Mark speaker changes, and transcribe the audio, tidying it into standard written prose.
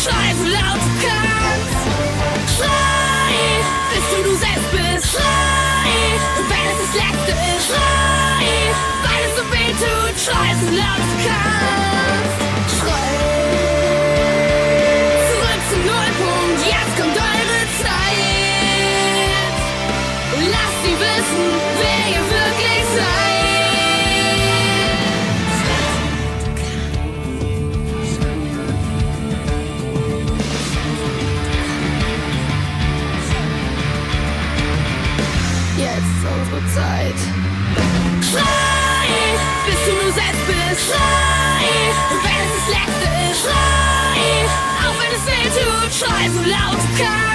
Speaker 1: Schrei so laut du kannst. Schrei, bis du selbst bist. Schrei, und wenn es das Letzte ist. Schrei, weil es so weh tut. Schrei so laut du kannst. Schrei, zurück zum Nullpunkt. Jetzt kommt eure Zeit. Lasst sie wissen, wer ihr wirklich seid. Jetzt ist unsere Zeit. Schrei, bis du nur selbst bist. Schrei, und wenn es das Letzte ist. Schrei, auch wenn es weh tut. Schrei so laut du kannst.